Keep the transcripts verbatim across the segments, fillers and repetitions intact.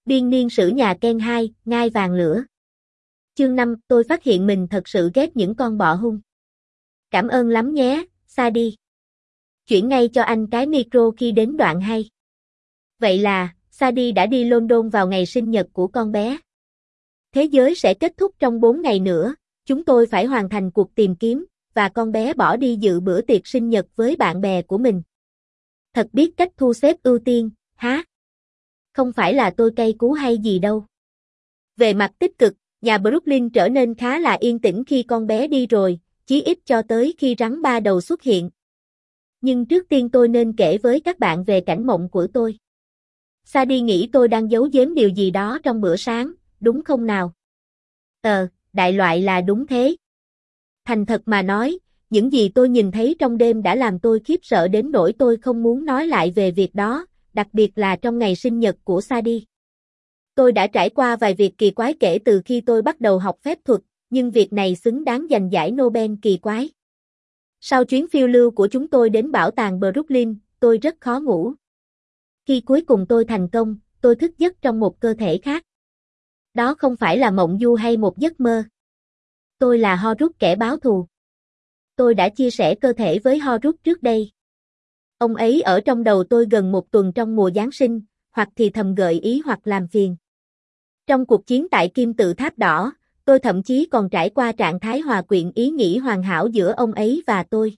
Biên niên sử nhà Ken hai, ngai vàng lửa. Chương năm, tôi phát hiện mình thật sự ghét những con bọ hung. Cảm ơn lắm nhé, Sadie. Chuyển ngay cho anh cái micro khi đến đoạn hay. Vậy là, Sadie đã đi London vào ngày sinh nhật của con bé. Thế giới sẽ kết thúc trong bốn ngày nữa, chúng tôi phải hoàn thành cuộc tìm kiếm, và con bé bỏ đi dự bữa tiệc sinh nhật với bạn bè của mình. Thật biết cách thu xếp ưu tiên, hả? Không phải là tôi cay cú hay gì đâu. Về mặt tích cực, nhà Brooklyn trở nên khá là yên tĩnh khi con bé đi rồi, chí ít cho tới khi rắn ba đầu xuất hiện. Nhưng trước tiên tôi nên kể với các bạn về cảnh mộng của tôi. Sadie nghĩ tôi đang giấu giếm điều gì đó trong bữa sáng, đúng không nào? Ờ, đại loại là đúng thế. Thành thật mà nói, những gì tôi nhìn thấy trong đêm đã làm tôi khiếp sợ đến nỗi tôi không muốn nói lại về việc đó, đặc biệt là trong ngày sinh nhật của Sadie. Tôi đã trải qua vài việc kỳ quái kể từ khi tôi bắt đầu học phép thuật, nhưng việc này xứng đáng giành giải Nobel kỳ quái. Sau chuyến phiêu lưu của chúng tôi đến bảo tàng Brooklyn, tôi rất khó ngủ. Khi cuối cùng tôi thành công, tôi thức giấc trong một cơ thể khác. Đó không phải là mộng du hay một giấc mơ. Tôi là Horus kẻ báo thù. Tôi đã chia sẻ cơ thể với Horus trước đây. Ông ấy ở trong đầu tôi gần một tuần trong mùa Giáng sinh, hoặc thì thầm gợi ý hoặc làm phiền. Trong cuộc chiến tại Kim Tự Tháp Đỏ, tôi thậm chí còn trải qua trạng thái hòa quyện ý nghĩ hoàn hảo giữa ông ấy và tôi.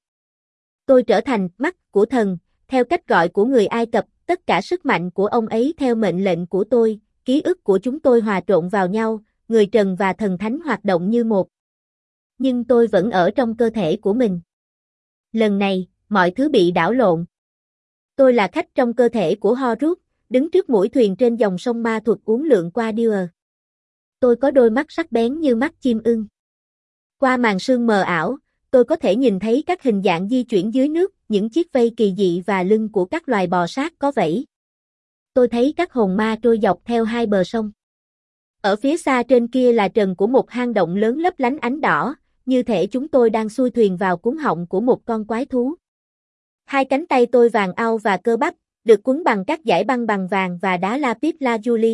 Tôi trở thành mắt của thần, theo cách gọi của người Ai Cập, tất cả sức mạnh của ông ấy theo mệnh lệnh của tôi, ký ức của chúng tôi hòa trộn vào nhau, người trần và thần thánh hoạt động như một. Nhưng tôi vẫn ở trong cơ thể của mình. Lần này, mọi thứ bị đảo lộn. Tôi là khách trong cơ thể của Horus, đứng trước mũi thuyền trên dòng sông ma thuật uốn lượn qua Dewar. Tôi có đôi mắt sắc bén như mắt chim ưng. Qua màn sương mờ ảo, tôi có thể nhìn thấy các hình dạng di chuyển dưới nước, những chiếc vây kỳ dị và lưng của các loài bò sát có vảy. Tôi thấy các hồn ma trôi dọc theo hai bờ sông. Ở phía xa trên kia là trần của một hang động lớn lấp lánh ánh đỏ, như thể chúng tôi đang xuôi thuyền vào cuống họng của một con quái thú. Hai cánh tay tôi vàng au và cơ bắp, được quấn bằng các dải băng bằng vàng và đá lapis lazuli.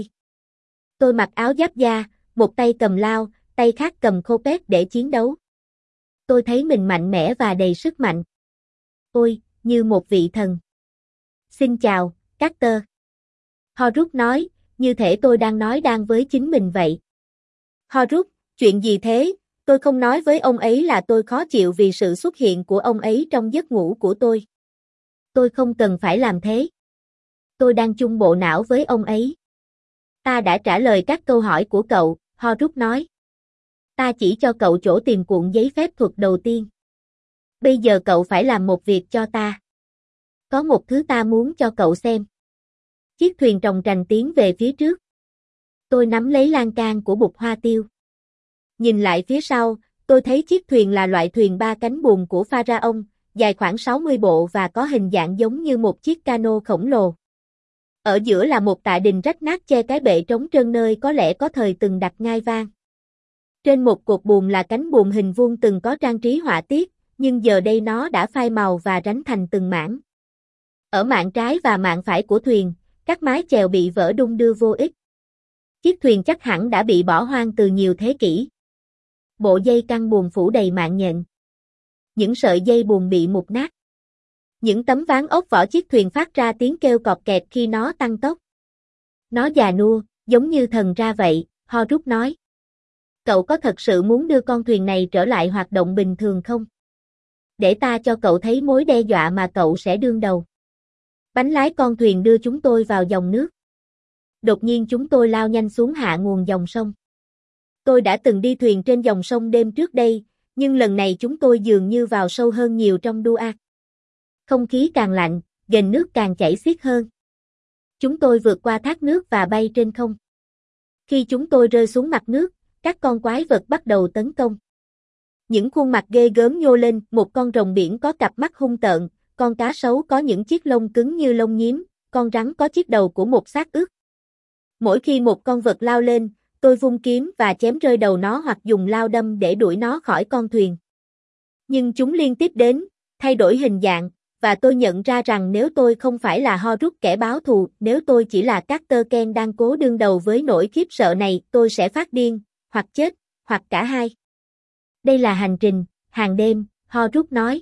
Tôi mặc áo giáp da, một tay cầm lao, tay khác cầm khô pét để chiến đấu. Tôi thấy mình mạnh mẽ và đầy sức mạnh. Ôi, như một vị thần. Xin chào, Carter. Horus nói, như thể tôi đang nói đang với chính mình vậy. Horus, chuyện gì thế? Tôi không nói với ông ấy là tôi khó chịu vì sự xuất hiện của ông ấy trong giấc ngủ của tôi. Tôi không cần phải làm thế. Tôi đang chung bộ não với ông ấy. Ta đã trả lời các câu hỏi của cậu, Horus nói. Ta chỉ cho cậu chỗ tìm cuộn giấy phép thuật đầu tiên. Bây giờ cậu phải làm một việc cho ta. Có một thứ ta muốn cho cậu xem. Chiếc thuyền trồng trành tiến về phía trước. Tôi nắm lấy lan can của bụt hoa tiêu. Nhìn lại phía sau, tôi thấy chiếc thuyền là loại thuyền ba cánh buồm của Pharaon, dài khoảng sáu mươi bộ và có hình dạng giống như một chiếc cano khổng lồ. Ở giữa là một tạ đình rách nát che cái bệ trống trơn nơi có lẽ có thời từng đặt ngai vang. Trên một cột buồm là cánh buồm hình vuông từng có trang trí họa tiết, nhưng giờ đây nó đã phai màu và ránh thành từng mảng. Ở mạn trái và mạn phải của thuyền, các mái chèo bị vỡ đung đưa vô ích. Chiếc thuyền chắc hẳn đã bị bỏ hoang từ nhiều thế kỷ. Bộ dây căng buồm phủ đầy mạng nhện. Những sợi dây buồm bị mục nát. Những tấm ván ốc vỏ chiếc thuyền phát ra tiếng kêu cọt kẹt khi nó tăng tốc. Nó già nua, giống như thần ra vậy, Horus nói. Cậu có thật sự muốn đưa con thuyền này trở lại hoạt động bình thường không? Để ta cho cậu thấy mối đe dọa mà cậu sẽ đương đầu. Bánh lái con thuyền đưa chúng tôi vào dòng nước. Đột nhiên chúng tôi lao nhanh xuống hạ nguồn dòng sông. Tôi đã từng đi thuyền trên dòng sông đêm trước đây, nhưng lần này chúng tôi dường như vào sâu hơn nhiều trong Duat. Không khí càng lạnh, ghềnh nước càng chảy xiết hơn. Chúng tôi vượt qua thác nước và bay trên không. Khi chúng tôi rơi xuống mặt nước, các con quái vật bắt đầu tấn công. Những khuôn mặt ghê gớm nhô lên, một con rồng biển có cặp mắt hung tợn, con cá sấu có những chiếc lông cứng như lông nhím, con rắn có chiếc đầu của một xác ướt. Mỗi khi một con vật lao lên, tôi vung kiếm và chém rơi đầu nó hoặc dùng lao đâm để đuổi nó khỏi con thuyền. Nhưng chúng liên tiếp đến, thay đổi hình dạng, và tôi nhận ra rằng nếu tôi không phải là Horus kẻ báo thù, nếu tôi chỉ là Carter Ken đang cố đương đầu với nỗi khiếp sợ này, tôi sẽ phát điên, hoặc chết, hoặc cả hai. Đây là hành trình, hàng đêm, Horus nói.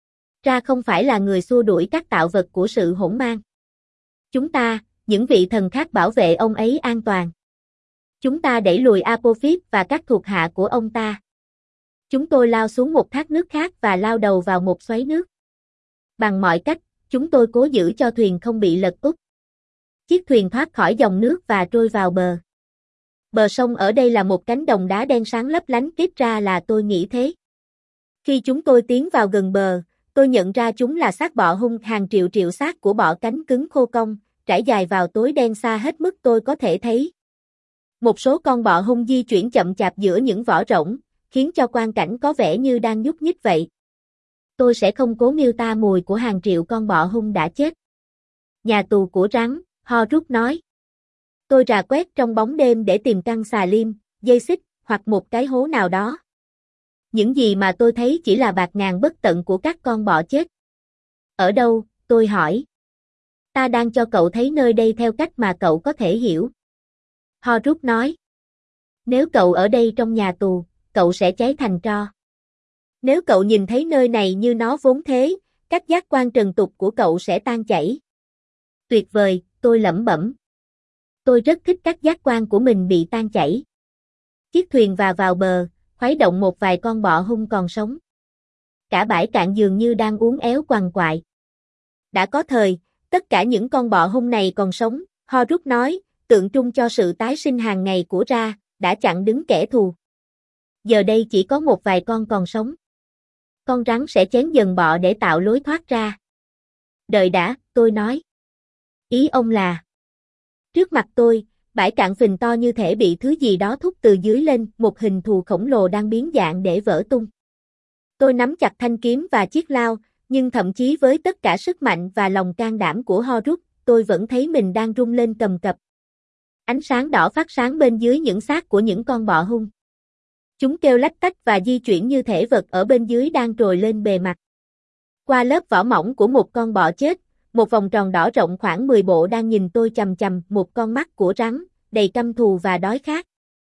Ra không phải là người xua đuổi các tạo vật của sự hỗn mang. Chúng ta, những vị thần khác bảo vệ ông ấy an toàn. Chúng ta đẩy lùi Apophis và các thuộc hạ của ông ta. Chúng tôi lao xuống một thác nước khác và lao đầu vào một xoáy nước. Bằng mọi cách, chúng tôi cố giữ cho thuyền không bị lật úp. Chiếc thuyền thoát khỏi dòng nước và trôi vào bờ. Bờ sông ở đây là một cánh đồng đá đen sáng lấp lánh, tiếp ra là tôi nghĩ thế. Khi chúng tôi tiến vào gần bờ, tôi nhận ra chúng là xác bọ hung, hàng triệu triệu xác của bọ cánh cứng khô cong, trải dài vào tối đen xa hết mức tôi có thể thấy. Một số con bọ hung di chuyển chậm chạp giữa những vỏ rỗng, khiến cho quang cảnh có vẻ như đang nhúc nhích vậy. Tôi sẽ không cố miêu tả mùi của hàng triệu con bọ hung đã chết. Nhà tù của rắn, Horus nói. Tôi rà quét trong bóng đêm để tìm căn xà lim, dây xích, hoặc một cái hố nào đó. Những gì mà tôi thấy chỉ là bạt ngàn bất tận của các con bọ chết. Ở đâu, tôi hỏi. Ta đang cho cậu thấy nơi đây theo cách mà cậu có thể hiểu. Horus nói. Nếu cậu ở đây trong nhà tù, cậu sẽ cháy thành tro. Nếu cậu nhìn thấy nơi này như nó vốn thế, các giác quan trần tục của cậu sẽ tan chảy. Tuyệt vời, tôi lẩm bẩm. Tôi rất thích các giác quan của mình bị tan chảy. Chiếc thuyền và vào bờ, khuấy động một vài con bọ hung còn sống. Cả bãi cạn dường như đang uốn éo quằn quại. Đã có thời, tất cả những con bọ hung này còn sống, Horus nói, tượng trưng cho sự tái sinh hàng ngày của Ra, đã chặn đứng kẻ thù. Giờ đây chỉ có một vài con còn sống. Con rắn sẽ chén dần bọ để tạo lối thoát ra. Đợi đã, tôi nói. Ý ông là... Trước mặt tôi, bãi cạn phình to như thể bị thứ gì đó thúc từ dưới lên, một hình thù khổng lồ đang biến dạng để vỡ tung. Tôi nắm chặt thanh kiếm và chiếc lao, nhưng thậm chí với tất cả sức mạnh và lòng can đảm của Horus, tôi vẫn thấy mình đang rung lên cầm cập. Ánh sáng đỏ phát sáng bên dưới những xác của những con bọ hung. Chúng kêu lách tách và di chuyển như thể vật ở bên dưới đang trồi lên bề mặt. Qua lớp vỏ mỏng của một con bọ chết, một vòng tròn đỏ rộng khoảng mười bộ đang nhìn tôi chằm chằm, một con mắt của rắn, đầy căm thù và đói khát.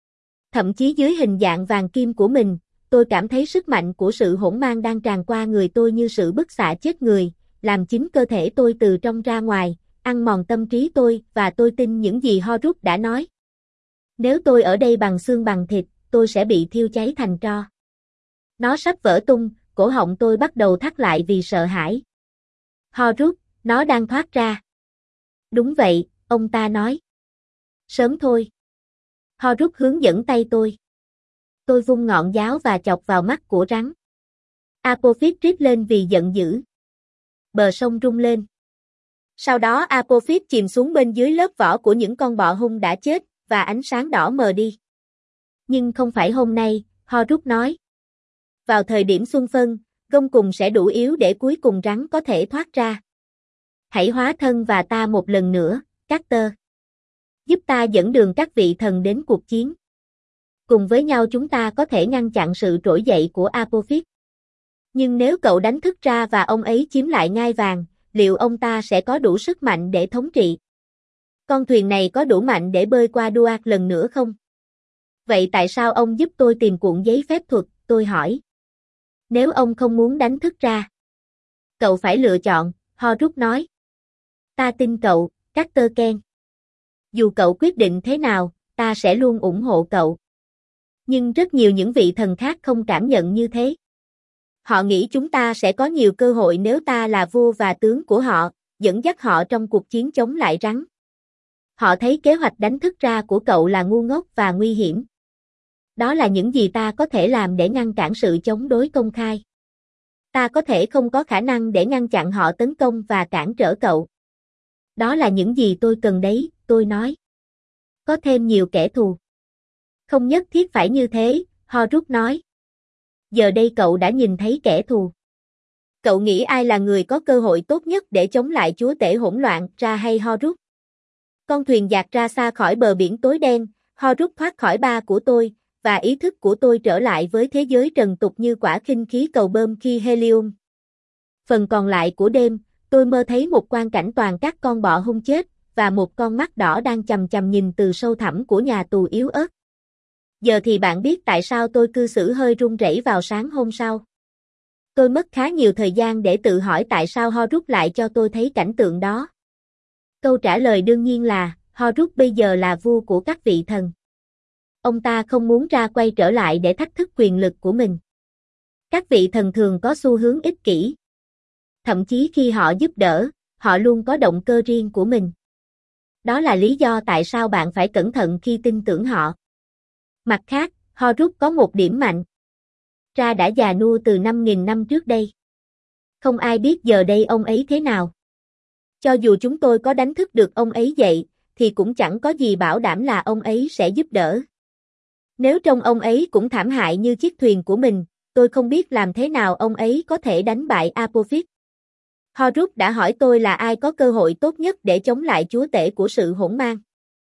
Thậm chí dưới hình dạng vàng kim của mình, tôi cảm thấy sức mạnh của sự hỗn mang đang tràn qua người tôi như sự bức xạ chết người, làm chính cơ thể tôi từ trong ra ngoài, ăn mòn tâm trí tôi, và tôi tin những gì Horus đã nói. Nếu tôi ở đây bằng xương bằng thịt, tôi sẽ bị thiêu cháy thành tro. Nó sắp vỡ tung, cổ họng tôi bắt đầu thắt lại vì sợ hãi. Horus, nó đang thoát ra. Đúng vậy, ông ta nói. Sớm thôi. Horus hướng dẫn tay tôi. Tôi vung ngọn giáo và chọc vào mắt của rắn. Apophis rít lên vì giận dữ. Bờ sông rung lên. Sau đó Apophis chìm xuống bên dưới lớp vỏ của những con bọ hung đã chết, và ánh sáng đỏ mờ đi. Nhưng không phải hôm nay, Horus nói. Vào thời điểm xuân phân, gông cùng sẽ đủ yếu để cuối cùng rắn có thể thoát ra. Hãy hóa thân và ta một lần nữa, Carter. Giúp ta dẫn đường các vị thần đến cuộc chiến. Cùng với nhau chúng ta có thể ngăn chặn sự trỗi dậy của Apophis. Nhưng nếu cậu đánh thức Ra và ông ấy chiếm lại ngai vàng, liệu ông ta sẽ có đủ sức mạnh để thống trị? Con thuyền này có đủ mạnh để bơi qua Duat lần nữa không? Vậy tại sao ông giúp tôi tìm cuộn giấy phép thuật, tôi hỏi. Nếu ông không muốn đánh thức Ra, cậu phải lựa chọn, Horus nói. Ta tin cậu, Carter Ken. Dù cậu quyết định thế nào, ta sẽ luôn ủng hộ cậu. Nhưng rất nhiều những vị thần khác không cảm nhận như thế. Họ nghĩ chúng ta sẽ có nhiều cơ hội nếu ta là vua và tướng của họ, dẫn dắt họ trong cuộc chiến chống lại rắn. Họ thấy kế hoạch đánh thức Ra của cậu là ngu ngốc và nguy hiểm. Đó là những gì ta có thể làm để ngăn cản sự chống đối công khai. Ta có thể không có khả năng để ngăn chặn họ tấn công và cản trở cậu. Đó là những gì tôi cần đấy, tôi nói. Có thêm nhiều kẻ thù. Không nhất thiết phải như thế, Horus nói. Giờ đây cậu đã nhìn thấy kẻ thù. Cậu nghĩ ai là người có cơ hội tốt nhất để chống lại chúa tể hỗn loạn, Ra hay Horus? Con thuyền dạt ra xa khỏi bờ biển tối đen, Horus thoát khỏi ba của tôi, và ý thức của tôi trở lại với thế giới trần tục như quả khinh khí cầu bơm khi helium. Phần còn lại của đêm, tôi mơ thấy một quang cảnh toàn các con bọ hung chết, và một con mắt đỏ đang chằm chằm nhìn từ sâu thẳm của nhà tù yếu ớt. Giờ thì bạn biết tại sao tôi cư xử hơi run rẩy vào sáng hôm sau. Tôi mất khá nhiều thời gian để tự hỏi tại sao Horus lại cho tôi thấy cảnh tượng đó. Câu trả lời đương nhiên là, Horus bây giờ là vua của các vị thần. Ông ta không muốn ra quay trở lại để thách thức quyền lực của mình. Các vị thần thường có xu hướng ích kỷ. Thậm chí khi họ giúp đỡ, họ luôn có động cơ riêng của mình. Đó là lý do tại sao bạn phải cẩn thận khi tin tưởng họ. Mặt khác, Horus có một điểm mạnh. Ra đã già nua từ năm nghìn năm trước đây. Không ai biết giờ đây ông ấy thế nào. Cho dù chúng tôi có đánh thức được ông ấy dậy, thì cũng chẳng có gì bảo đảm là ông ấy sẽ giúp đỡ. Nếu trông ông ấy cũng thảm hại như chiếc thuyền của mình, tôi không biết làm thế nào ông ấy có thể đánh bại Apophis. Horus đã hỏi tôi là ai có cơ hội tốt nhất để chống lại chúa tể của sự hỗn mang.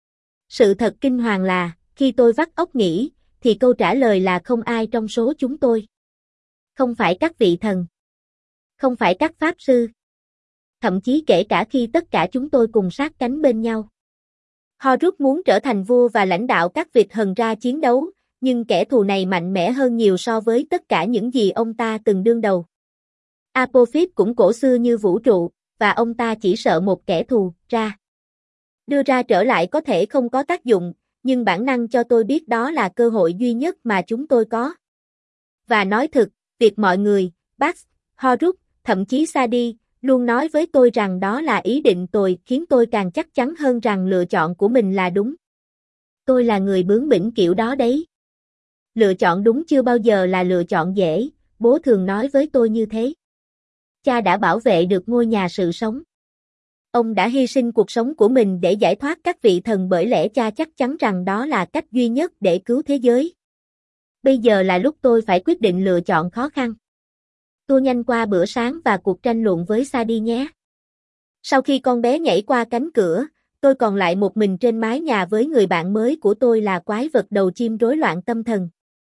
Sự thật kinh hoàng là, khi tôi vắt óc nghĩ, thì câu trả lời là không ai trong số chúng tôi. Không phải các vị thần. Không phải các pháp sư. Thậm chí kể cả khi tất cả chúng tôi cùng sát cánh bên nhau. Horus muốn trở thành vua và lãnh đạo các vịt hần ra chiến đấu, nhưng kẻ thù này mạnh mẽ hơn nhiều so với tất cả những gì ông ta từng đương đầu. Apophis cũng cổ xưa như vũ trụ, và ông ta chỉ sợ một kẻ thù, ra. Đưa ra trở lại có thể không có tác dụng, nhưng bản năng cho tôi biết đó là cơ hội duy nhất mà chúng tôi có. Và nói thực, việc mọi người, Bax, Horus, thậm chí Sadi, luôn nói với tôi rằng đó là ý định tồi khiến tôi càng chắc chắn hơn rằng lựa chọn của mình là đúng. Tôi là người bướng bỉnh kiểu đó đấy. Lựa chọn đúng chưa bao giờ là lựa chọn dễ, bố thường nói với tôi như thế. Cha đã bảo vệ được ngôi nhà sự sống. Ông đã hy sinh cuộc sống của mình để giải thoát các vị thần bởi lẽ cha chắc chắn rằng đó là cách duy nhất để cứu thế giới. Bây giờ là lúc tôi phải quyết định lựa chọn khó khăn. Tua nhanh qua bữa sáng và cuộc tranh luận với Sadi nhé. Sau khi con bé nhảy qua cánh cửa, tôi còn lại một mình trên mái nhà với người bạn mới của tôi là quái vật đầu chim rối loạn tâm thần.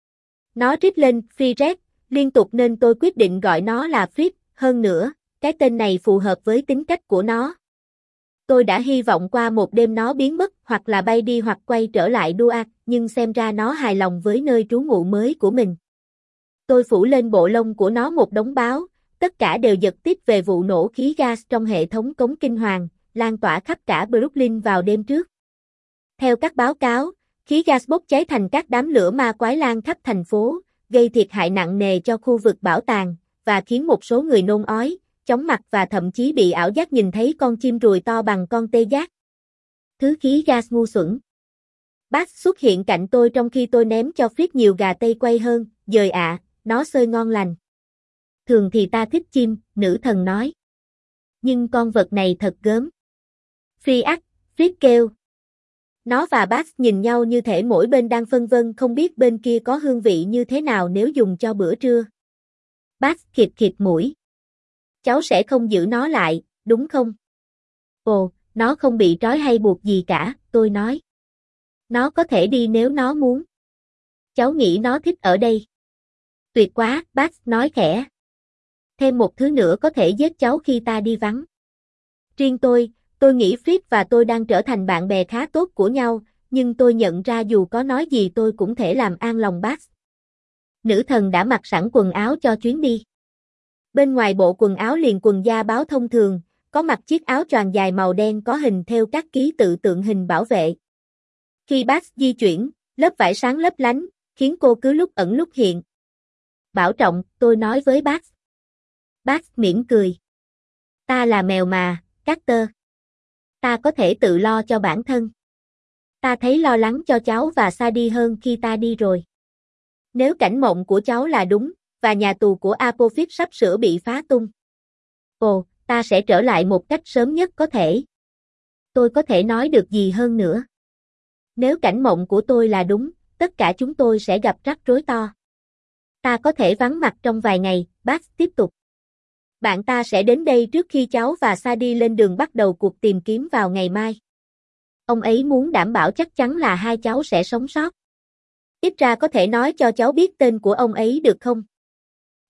Nó rít lên Freered liên tục nên tôi quyết định gọi nó là Fritz, hơn nữa, cái tên này phù hợp với tính cách của nó. Tôi đã hy vọng qua một đêm nó biến mất hoặc là bay đi hoặc quay trở lại Duat, nhưng xem ra nó hài lòng với nơi trú ngụ mới của mình. Tôi phủ lên bộ lông của nó một đống báo, tất cả đều giật tít về vụ nổ khí gas trong hệ thống cống kinh hoàng, lan tỏa khắp cả Brooklyn vào đêm trước. Theo các báo cáo, khí gas bốc cháy thành các đám lửa ma quái lan khắp thành phố, gây thiệt hại nặng nề cho khu vực bảo tàng, và khiến một số người nôn ói, chóng mặt và thậm chí bị ảo giác nhìn thấy con chim ruồi to bằng con tê giác. Thứ khí gas ngu xuẩn. Bác xuất hiện cạnh tôi trong khi tôi ném cho Fritz nhiều gà tây quay hơn, dời ạ, à, nó xơi ngon lành. Thường thì ta thích chim, nữ thần nói. Nhưng con vật này thật gớm. Phi ác, Fritz kêu. Nó và Bác nhìn nhau như thể mỗi bên đang phân vân không biết bên kia có hương vị như thế nào nếu dùng cho bữa trưa. Bác khịt khịt mũi. Cháu sẽ không giữ nó lại, đúng không? Ồ, nó không bị trói hay buộc gì cả, tôi nói. Nó có thể đi nếu nó muốn. Cháu nghĩ nó thích ở đây. Tuyệt quá, bác nói khẽ. Thêm một thứ nữa có thể giết cháu khi ta đi vắng. Riêng tôi, tôi nghĩ Fritz và tôi đang trở thành bạn bè khá tốt của nhau, nhưng tôi nhận ra dù có nói gì tôi cũng thể làm an lòng bác. Nữ thần đã mặc sẵn quần áo cho chuyến đi. Bên ngoài bộ quần áo liền quần da báo thông thường, có mặc chiếc áo choàng dài màu đen có hình theo các ký tự tượng hình bảo vệ. Khi bác di chuyển, lớp vải sáng lấp lánh, khiến cô cứ lúc ẩn lúc hiện. Bảo trọng, tôi nói với bác. Bác mỉm cười. Ta là mèo mà, Carter. Ta có thể tự lo cho bản thân. Ta thấy lo lắng cho cháu và Sadi hơn khi ta đi rồi. Nếu cảnh mộng của cháu là đúng, và nhà tù của Apophis sắp sửa bị phá tung. Ồ, ta sẽ trở lại một cách sớm nhất có thể. Tôi có thể nói được gì hơn nữa. Nếu cảnh mộng của tôi là đúng, tất cả chúng tôi sẽ gặp rắc rối to. Ta có thể vắng mặt trong vài ngày, bác tiếp tục. Bạn ta sẽ đến đây trước khi cháu và Sadi lên đường bắt đầu cuộc tìm kiếm vào ngày mai. Ông ấy muốn đảm bảo chắc chắn là hai cháu sẽ sống sót. Ít ra có thể nói cho cháu biết tên của ông ấy được không?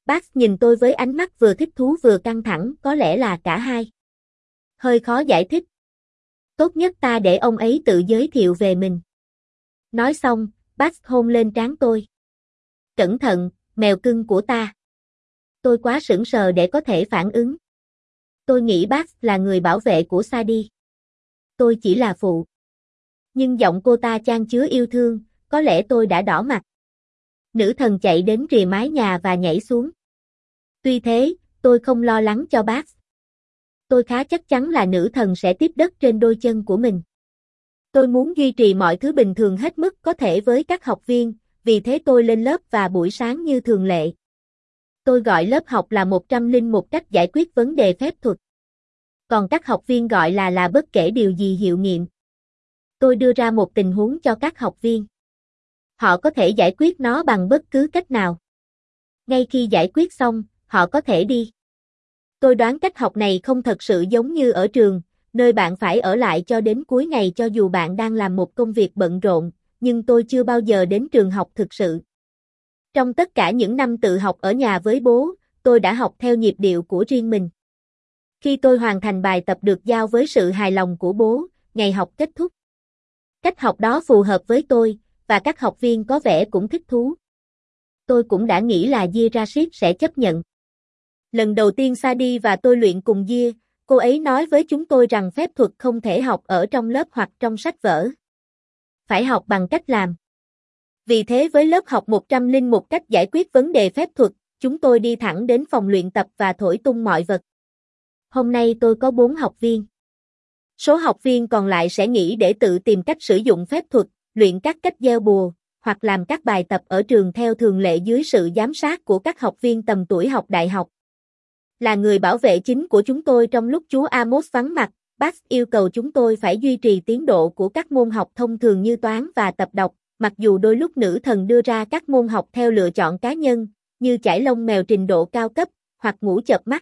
Bác nhìn tôi với ánh mắt vừa thích thú vừa căng thẳng, có lẽ là cả hai. Hơi khó giải thích. Tốt nhất ta để ông ấy tự giới thiệu về mình. Nói xong, bác hôn lên trán tôi. Cẩn thận, mèo cưng của ta. Tôi quá sững sờ để có thể phản ứng. Tôi nghĩ bác là người bảo vệ của Sadie. Tôi chỉ là phụ. Nhưng giọng cô ta chan chứa yêu thương, có lẽ tôi đã đỏ mặt. Nữ thần chạy đến rìa mái nhà và nhảy xuống. Tuy thế, tôi không lo lắng cho bác. Tôi khá chắc chắn là nữ thần sẽ tiếp đất trên đôi chân của mình. Tôi muốn duy trì mọi thứ bình thường hết mức có thể với các học viên, vì thế tôi lên lớp vào buổi sáng như thường lệ. Tôi gọi lớp học là một trăm lẻ một cách giải quyết vấn đề phép thuật. Còn các học viên gọi là là bất kể điều gì hiệu nghiệm. Tôi đưa ra một tình huống cho các học viên. Họ có thể giải quyết nó bằng bất cứ cách nào. Ngay khi giải quyết xong, họ có thể đi. Tôi đoán cách học này không thật sự giống như ở trường, nơi bạn phải ở lại cho đến cuối ngày cho dù bạn đang làm một công việc bận rộn, nhưng tôi chưa bao giờ đến trường học thực sự. Trong tất cả những năm tự học ở nhà với bố, tôi đã học theo nhịp điệu của riêng mình. Khi tôi hoàn thành bài tập được giao với sự hài lòng của bố, ngày học kết thúc. Cách học đó phù hợp với tôi, và các học viên có vẻ cũng thích thú. Tôi cũng đã nghĩ là Gia Rashid sẽ chấp nhận. Lần đầu tiên Sadie và tôi luyện cùng Gia, cô ấy nói với chúng tôi rằng phép thuật không thể học ở trong lớp hoặc trong sách vở. Phải học bằng cách làm. Vì thế với lớp học một trăm lẻ một cách giải quyết vấn đề phép thuật, chúng tôi đi thẳng đến phòng luyện tập và thổi tung mọi vật. Hôm nay tôi có bốn học viên. Số học viên còn lại sẽ nghỉ để tự tìm cách sử dụng phép thuật, luyện các cách gieo bùa, hoặc làm các bài tập ở trường theo thường lệ dưới sự giám sát của các học viên tầm tuổi học đại học. Là người bảo vệ chính của chúng tôi trong lúc chú Amos vắng mặt, bác yêu cầu chúng tôi phải duy trì tiến độ của các môn học thông thường như toán và tập đọc, mặc dù đôi lúc nữ thần đưa ra các môn học theo lựa chọn cá nhân, như chải lông mèo trình độ cao cấp, hoặc ngủ chợp mắt.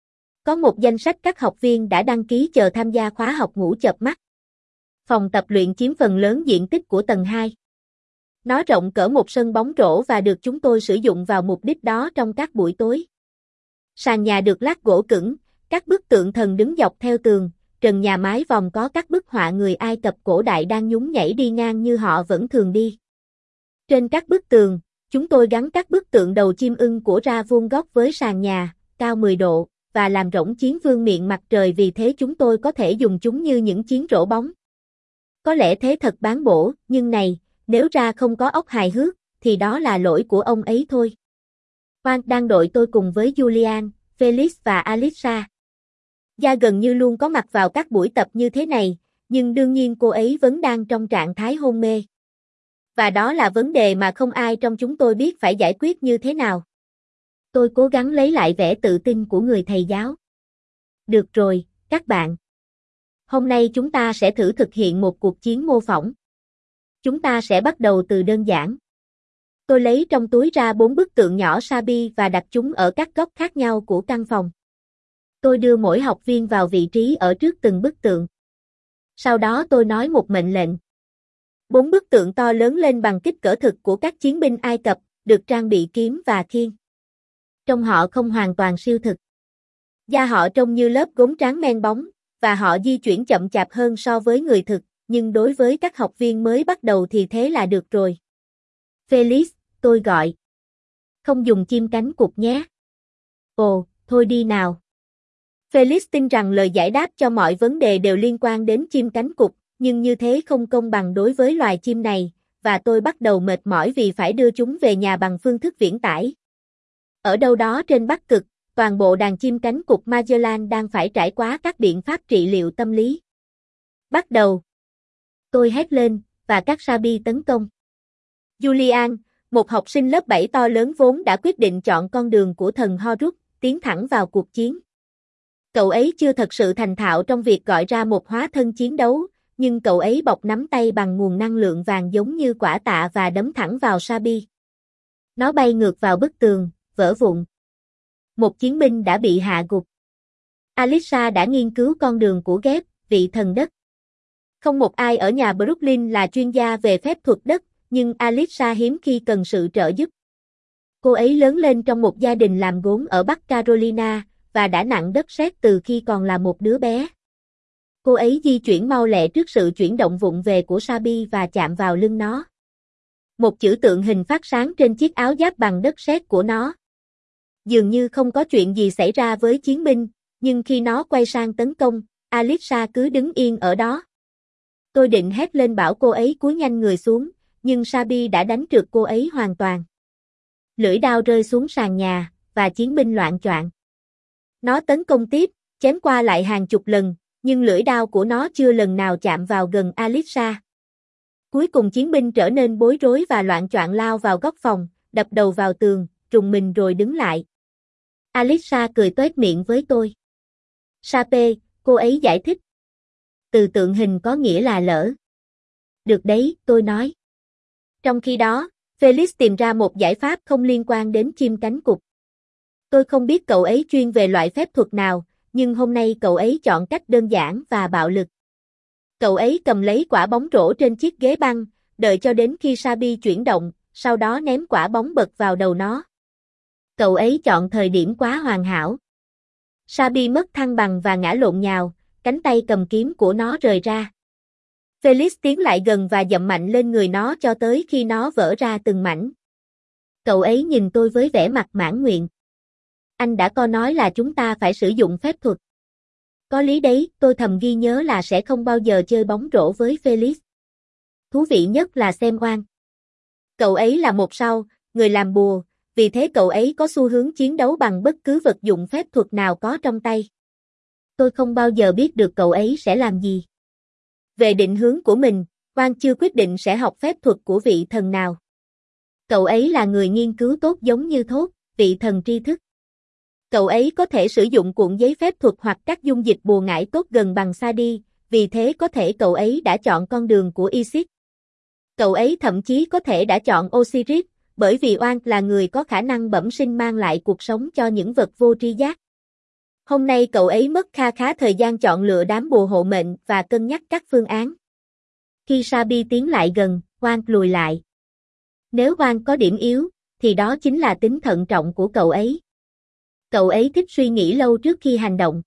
Có một danh sách các học viên đã đăng ký chờ tham gia khóa học ngủ chợp mắt. Phòng tập luyện chiếm phần lớn diện tích của tầng hai. Nó rộng cỡ một sân bóng rổ và được chúng tôi sử dụng vào mục đích đó trong các buổi tối. Sàn nhà được lát gỗ cứng, các bức tượng thần đứng dọc theo tường, trần nhà mái vòm có các bức họa người Ai Cập cổ đại đang nhún nhảy đi ngang như họ vẫn thường đi. Trên các bức tường, chúng tôi gắn các bức tượng đầu chim ưng của Ra vuông góc với sàn nhà, cao mười độ, và làm rỗng chiến vương miệng mặt trời vì thế chúng tôi có thể dùng chúng như những chiến rổ bóng. Có lẽ thế thật bán bổ, nhưng này, nếu Ra không có óc hài hước, thì đó là lỗi của ông ấy thôi. Juan đang đội tôi cùng với Julian, Felix và Alissa. Gia gần như luôn có mặt vào các buổi tập như thế này, nhưng đương nhiên cô ấy vẫn đang trong trạng thái hôn mê. Và đó là vấn đề mà không ai trong chúng tôi biết phải giải quyết như thế nào. Tôi cố gắng lấy lại vẻ tự tin của người thầy giáo. Được rồi, các bạn. Hôm nay chúng ta sẽ thử thực hiện một cuộc chiến mô phỏng. Chúng ta sẽ bắt đầu từ đơn giản. Tôi lấy trong túi ra bốn bức tượng nhỏ Sabi và đặt chúng ở các góc khác nhau của căn phòng. Tôi đưa mỗi học viên vào vị trí ở trước từng bức tượng. Sau đó tôi nói một mệnh lệnh. Bốn bức tượng to lớn lên bằng kích cỡ thực của các chiến binh Ai Cập, được trang bị kiếm và khiên. Trông họ không hoàn toàn siêu thực. Da họ trông như lớp gốm tráng men bóng, và họ di chuyển chậm chạp hơn so với người thực, nhưng đối với các học viên mới bắt đầu thì thế là được rồi. Felix, tôi gọi. Không dùng chim cánh cụt nhé. Ồ, thôi đi nào. Felix tin rằng lời giải đáp cho mọi vấn đề đều liên quan đến chim cánh cụt, nhưng như thế không công bằng đối với loài chim này, và tôi bắt đầu mệt mỏi vì phải đưa chúng về nhà bằng phương thức viễn tải. Ở đâu đó trên Bắc Cực, toàn bộ đàn chim cánh cụt Magellan đang phải trải qua các biện pháp trị liệu tâm lý. Bắt đầu. Tôi hét lên, và các Sabi tấn công. Julian, một học sinh lớp bảy to lớn vốn đã quyết định chọn con đường của thần Horus, tiến thẳng vào cuộc chiến. Cậu ấy chưa thật sự thành thạo trong việc gọi ra một hóa thân chiến đấu, nhưng cậu ấy bọc nắm tay bằng nguồn năng lượng vàng giống như quả tạ và đấm thẳng vào Sabi. Nó bay ngược vào bức tường, vỡ vụn. Một chiến binh đã bị hạ gục. Alissa đã nghiên cứu con đường của Geb, vị thần đất. Không một ai ở nhà Brooklyn là chuyên gia về phép thuật đất, nhưng Alissa hiếm khi cần sự trợ giúp. Cô ấy lớn lên trong một gia đình làm gốm ở Bắc Carolina, và đã nặng đất sét từ khi còn là một đứa bé. Cô ấy di chuyển mau lẹ trước sự chuyển động vụng về của Sabi và chạm vào lưng nó. Một chữ tượng hình phát sáng trên chiếc áo giáp bằng đất sét của nó. Dường như không có chuyện gì xảy ra với chiến binh, nhưng khi nó quay sang tấn công, Alyssa cứ đứng yên ở đó. Tôi định hét lên bảo cô ấy cúi nhanh người xuống, nhưng Sabi đã đánh trượt cô ấy hoàn toàn. Lưỡi đao rơi xuống sàn nhà, và chiến binh loạng choạng. Nó tấn công tiếp, chém qua lại hàng chục lần, nhưng lưỡi đao của nó chưa lần nào chạm vào gần Alyssa. Cuối cùng chiến binh trở nên bối rối và loạng choạng lao vào góc phòng, đập đầu vào tường, rùng mình rồi đứng lại. Alyssa cười toét miệng với tôi. Sape, cô ấy giải thích. Từ tượng hình có nghĩa là lỡ. Được đấy, tôi nói. Trong khi đó, Felix tìm ra một giải pháp không liên quan đến chim cánh cụt. Tôi không biết cậu ấy chuyên về loại phép thuật nào, nhưng hôm nay cậu ấy chọn cách đơn giản và bạo lực. Cậu ấy cầm lấy quả bóng rổ trên chiếc ghế băng, đợi cho đến khi Sabi chuyển động, sau đó ném quả bóng bật vào đầu nó. Cậu ấy chọn thời điểm quá hoàn hảo. Sabi mất thăng bằng và ngã lộn nhào, cánh tay cầm kiếm của nó rời ra. Felix tiến lại gần và dậm mạnh lên người nó cho tới khi nó vỡ ra từng mảnh. Cậu ấy nhìn tôi với vẻ mặt mãn nguyện. Anh đã có nói là chúng ta phải sử dụng phép thuật. Có lý đấy, tôi thầm ghi nhớ là sẽ không bao giờ chơi bóng rổ với Felix. Thú vị nhất là xem Oan. Cậu ấy là một sao, người làm bùa, vì thế cậu ấy có xu hướng chiến đấu bằng bất cứ vật dụng phép thuật nào có trong tay. Tôi không bao giờ biết được cậu ấy sẽ làm gì. Về định hướng của mình, Oan chưa quyết định sẽ học phép thuật của vị thần nào. Cậu ấy là người nghiên cứu tốt giống như Thốt, vị thần tri thức. Cậu ấy có thể sử dụng cuộn giấy phép thuật hoặc các dung dịch bùa ngải tốt gần bằng Sadi, vì thế có thể cậu ấy đã chọn con đường của Isis. Cậu ấy thậm chí có thể đã chọn Osiris, bởi vì Oan là người có khả năng bẩm sinh mang lại cuộc sống cho những vật vô tri giác. Hôm nay cậu ấy mất kha khá thời gian chọn lựa đám bùa hộ mệnh và cân nhắc các phương án. Khi Sabi tiến lại gần, Oan lùi lại. Nếu Oan có điểm yếu, thì đó chính là tính thận trọng của cậu ấy. Cậu ấy thích suy nghĩ lâu trước khi hành động.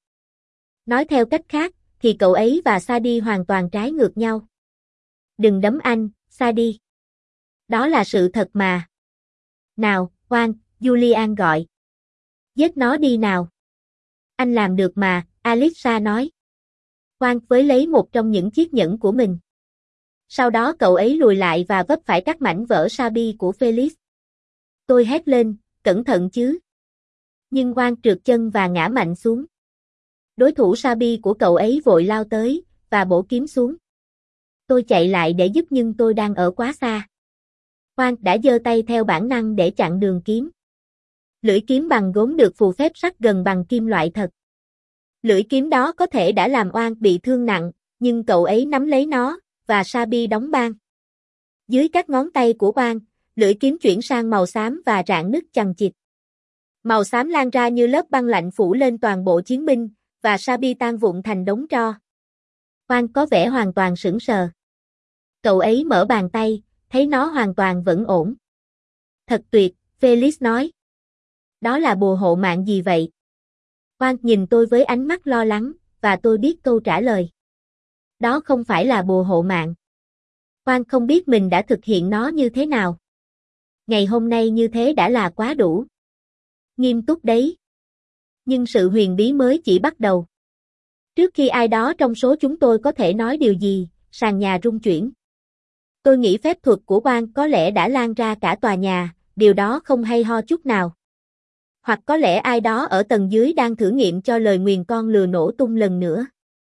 Nói theo cách khác, thì cậu ấy và Sadi hoàn toàn trái ngược nhau. Đừng đấm anh, Sadi. Đó là sự thật mà. Nào, Oan, Julian gọi. Giết nó đi nào. Anh làm được mà, Alyssa nói. Oan với lấy một trong những chiếc nhẫn của mình. Sau đó cậu ấy lùi lại và vấp phải các mảnh vỡ Sabi của Felix. Tôi hét lên, cẩn thận chứ. Nhưng Oan trượt chân và ngã mạnh xuống. Đối thủ Sabi của cậu ấy vội lao tới, và bổ kiếm xuống. Tôi chạy lại để giúp nhưng tôi đang ở quá xa. Oan đã giơ tay theo bản năng để chặn đường kiếm. Lưỡi kiếm bằng gốm được phù phép sắc gần bằng kim loại thật. Lưỡi kiếm đó có thể đã làm Oan bị thương nặng, nhưng cậu ấy nắm lấy nó, và Sabi đóng băng. Dưới các ngón tay của Oan, lưỡi kiếm chuyển sang màu xám và rạn nứt chằng chịt. Màu xám lan ra như lớp băng lạnh phủ lên toàn bộ chiến binh, và Sabi tan vụn thành đống tro. Oan có vẻ hoàn toàn sững sờ. Cậu ấy mở bàn tay, thấy nó hoàn toàn vẫn ổn. Thật tuyệt, Felix nói. Đó là bùa hộ mạng gì vậy? Oan nhìn tôi với ánh mắt lo lắng, và tôi biết câu trả lời. Đó không phải là bùa hộ mạng. Oan không biết mình đã thực hiện nó như thế nào. Ngày hôm nay như thế đã là quá đủ. Nghiêm túc đấy. Nhưng sự huyền bí mới chỉ bắt đầu. Trước khi ai đó trong số chúng tôi có thể nói điều gì, sàn nhà rung chuyển. Tôi nghĩ phép thuật của Oan có lẽ đã lan ra cả tòa nhà, điều đó không hay ho chút nào. Hoặc có lẽ ai đó ở tầng dưới đang thử nghiệm cho lời nguyền con lừa nổ tung lần nữa.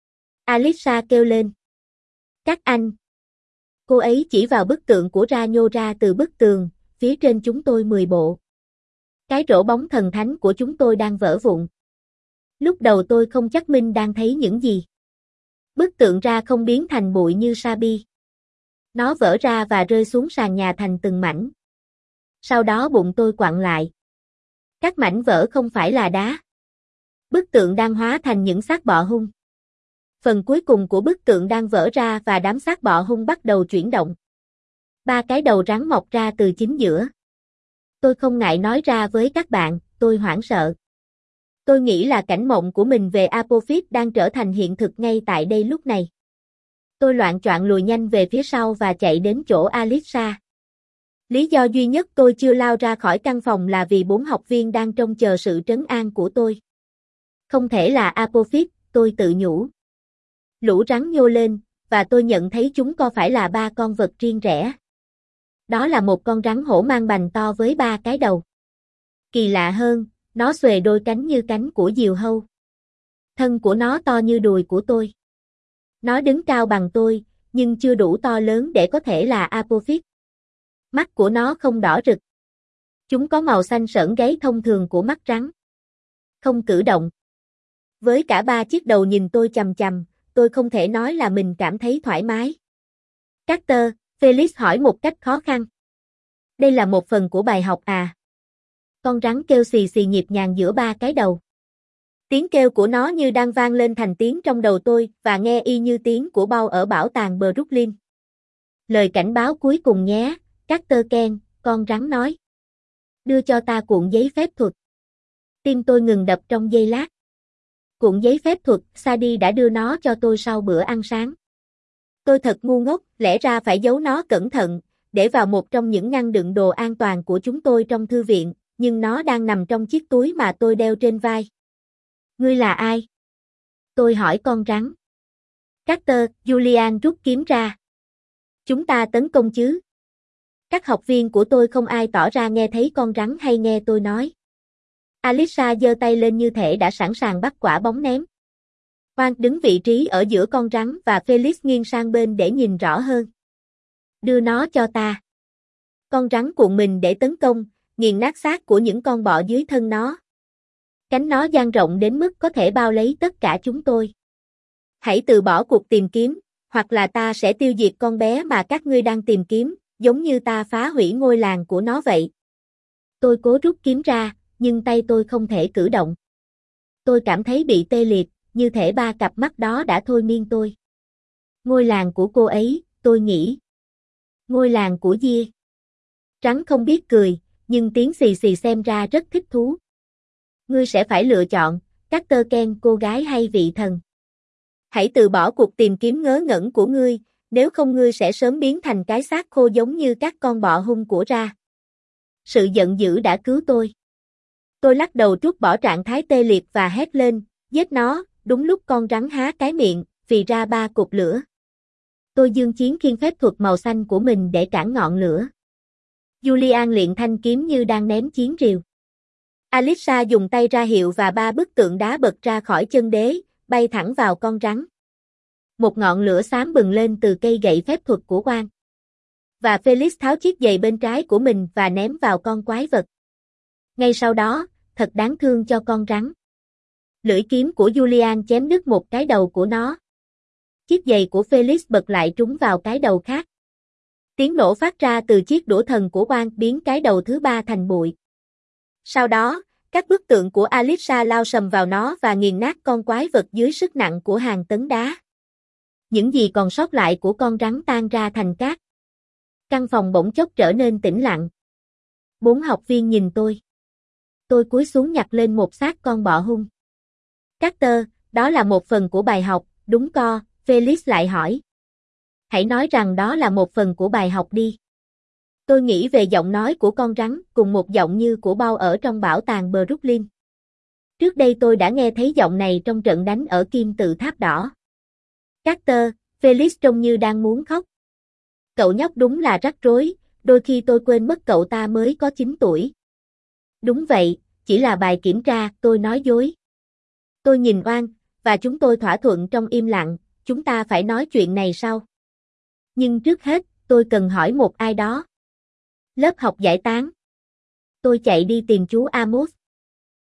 Alyssa kêu lên. Các anh. Cô ấy chỉ vào bức tượng của Ra nhô ra từ bức tường, phía trên chúng tôi mười bộ. Cái rổ bóng thần thánh của chúng tôi đang vỡ vụn. Lúc đầu tôi không chắc mình đang thấy những gì. Bức tượng Ra không biến thành bụi như Sabi. Nó vỡ ra và rơi xuống sàn nhà thành từng mảnh. Sau đó bụng tôi quặn lại. Các mảnh vỡ không phải là đá. Bức tượng đang hóa thành những xác bọ hung. Phần cuối cùng của bức tượng đang vỡ ra và đám xác bọ hung bắt đầu chuyển động. Ba cái đầu rắn mọc ra từ chính giữa. Tôi không ngại nói ra với các bạn, tôi hoảng sợ. Tôi nghĩ là cảnh mộng của mình về Apophis đang trở thành hiện thực ngay tại đây lúc này. Tôi loạng choạng lùi nhanh về phía sau và chạy đến chỗ Alissa. Lý do duy nhất tôi chưa lao ra khỏi căn phòng là vì bốn học viên đang trông chờ sự trấn an của tôi. Không thể là Apophis, tôi tự nhủ. Lũ rắn nhô lên, và tôi nhận thấy chúng có phải là ba con vật riêng rẽ. Đó là một con rắn hổ mang bành to với ba cái đầu. Kỳ lạ hơn, nó xuề đôi cánh như cánh của diều hâu. Thân của nó to như đùi của tôi. Nó đứng cao bằng tôi, nhưng chưa đủ to lớn để có thể là Apophis. Mắt của nó không đỏ rực. Chúng có màu xanh sẫm gáy thông thường của mắt rắn. Không cử động. Với cả ba chiếc đầu nhìn tôi chằm chằm, tôi không thể nói là mình cảm thấy thoải mái. Carter, Felix hỏi một cách khó khăn. Đây là một phần của bài học à? Con rắn kêu xì xì nhịp nhàng giữa ba cái đầu. Tiếng kêu của nó như đang vang lên thành tiếng trong đầu tôi và nghe y như tiếng của Bao ở bảo tàng Brooklyn. Lời cảnh báo cuối cùng nhé, Carter Ken, con rắn nói. Đưa cho ta cuộn giấy phép thuật. Tim tôi ngừng đập trong giây lát. Cuộn giấy phép thuật, Sadie đã đưa nó cho tôi sau bữa ăn sáng. Tôi thật ngu ngốc, lẽ ra phải giấu nó cẩn thận, để vào một trong những ngăn đựng đồ an toàn của chúng tôi trong thư viện, nhưng nó đang nằm trong chiếc túi mà tôi đeo trên vai. Ngươi là ai? Tôi hỏi con rắn. Carter, Julian rút kiếm ra. Chúng ta tấn công chứ? Các học viên của tôi không ai tỏ ra nghe thấy con rắn hay nghe tôi nói. Alissa giơ tay lên như thể đã sẵn sàng bắt quả bóng ném. Oan đứng vị trí ở giữa con rắn và Felix nghiêng sang bên để nhìn rõ hơn. Đưa nó cho ta. Con rắn cuộn mình để tấn công, nghiền nát xác của những con bọ dưới thân nó. Cánh nó dang rộng đến mức có thể bao lấy tất cả chúng tôi. Hãy từ bỏ cuộc tìm kiếm, hoặc là ta sẽ tiêu diệt con bé mà các ngươi đang tìm kiếm, giống như ta phá hủy ngôi làng của nó vậy. Tôi cố rút kiếm ra, nhưng tay tôi không thể cử động. Tôi cảm thấy bị tê liệt, như thể ba cặp mắt đó đã thôi miên tôi. Ngôi làng của cô ấy, tôi nghĩ. Ngôi làng của Dia. Rắn không biết cười, nhưng tiếng xì xì xem ra rất thích thú. Ngươi sẽ phải lựa chọn, Carter Ken, cô gái hay vị thần. Hãy từ bỏ cuộc tìm kiếm ngớ ngẩn của ngươi, nếu không ngươi sẽ sớm biến thành cái xác khô giống như các con bọ hung của Ra. Sự giận dữ đã cứu tôi. Tôi lắc đầu trút bỏ trạng thái tê liệt và hét lên, giết nó, đúng lúc con rắn há cái miệng, phì ra ba cục lửa. Tôi dương chiến khiên phép thuật màu xanh của mình để cản ngọn lửa. Julian luyện thanh kiếm như đang ném chiến rìu. Alissa dùng tay ra hiệu và ba bức tượng đá bật ra khỏi chân đế, bay thẳng vào con rắn. Một ngọn lửa xám bừng lên từ cây gậy phép thuật của Oan. Và Felix tháo chiếc giày bên trái của mình và ném vào con quái vật. Ngay sau đó, thật đáng thương cho con rắn. Lưỡi kiếm của Julian chém đứt một cái đầu của nó. Chiếc giày của Felix bật lại trúng vào cái đầu khác. Tiếng nổ phát ra từ chiếc đũa thần của Oan biến cái đầu thứ ba thành bụi. Sau đó, các bức tượng của Alissa lao sầm vào nó và nghiền nát con quái vật dưới sức nặng của hàng tấn đá. Những gì còn sót lại của con rắn tan ra thành cát. Căn phòng bỗng chốc trở nên tĩnh lặng. Bốn học viên nhìn tôi. Tôi cúi xuống nhặt lên một xác con bọ hung. Carter, đó là một phần của bài học, đúng co, Felix lại hỏi. Hãy nói rằng đó là một phần của bài học đi. Tôi nghĩ về giọng nói của con rắn cùng một giọng như của Bao ở trong bảo tàng Brooklyn. Trước đây tôi đã nghe thấy giọng này trong trận đánh ở kim tự tháp đỏ. Carter, Felix trông như đang muốn khóc. Cậu nhóc đúng là rắc rối, đôi khi tôi quên mất cậu ta mới có chín tuổi. Đúng vậy, chỉ là bài kiểm tra, tôi nói dối. Tôi nhìn Oan, và chúng tôi thỏa thuận trong im lặng, chúng ta phải nói chuyện này sau. Nhưng trước hết, tôi cần hỏi một ai đó. Lớp học giải tán. Tôi chạy đi tìm chú Amos.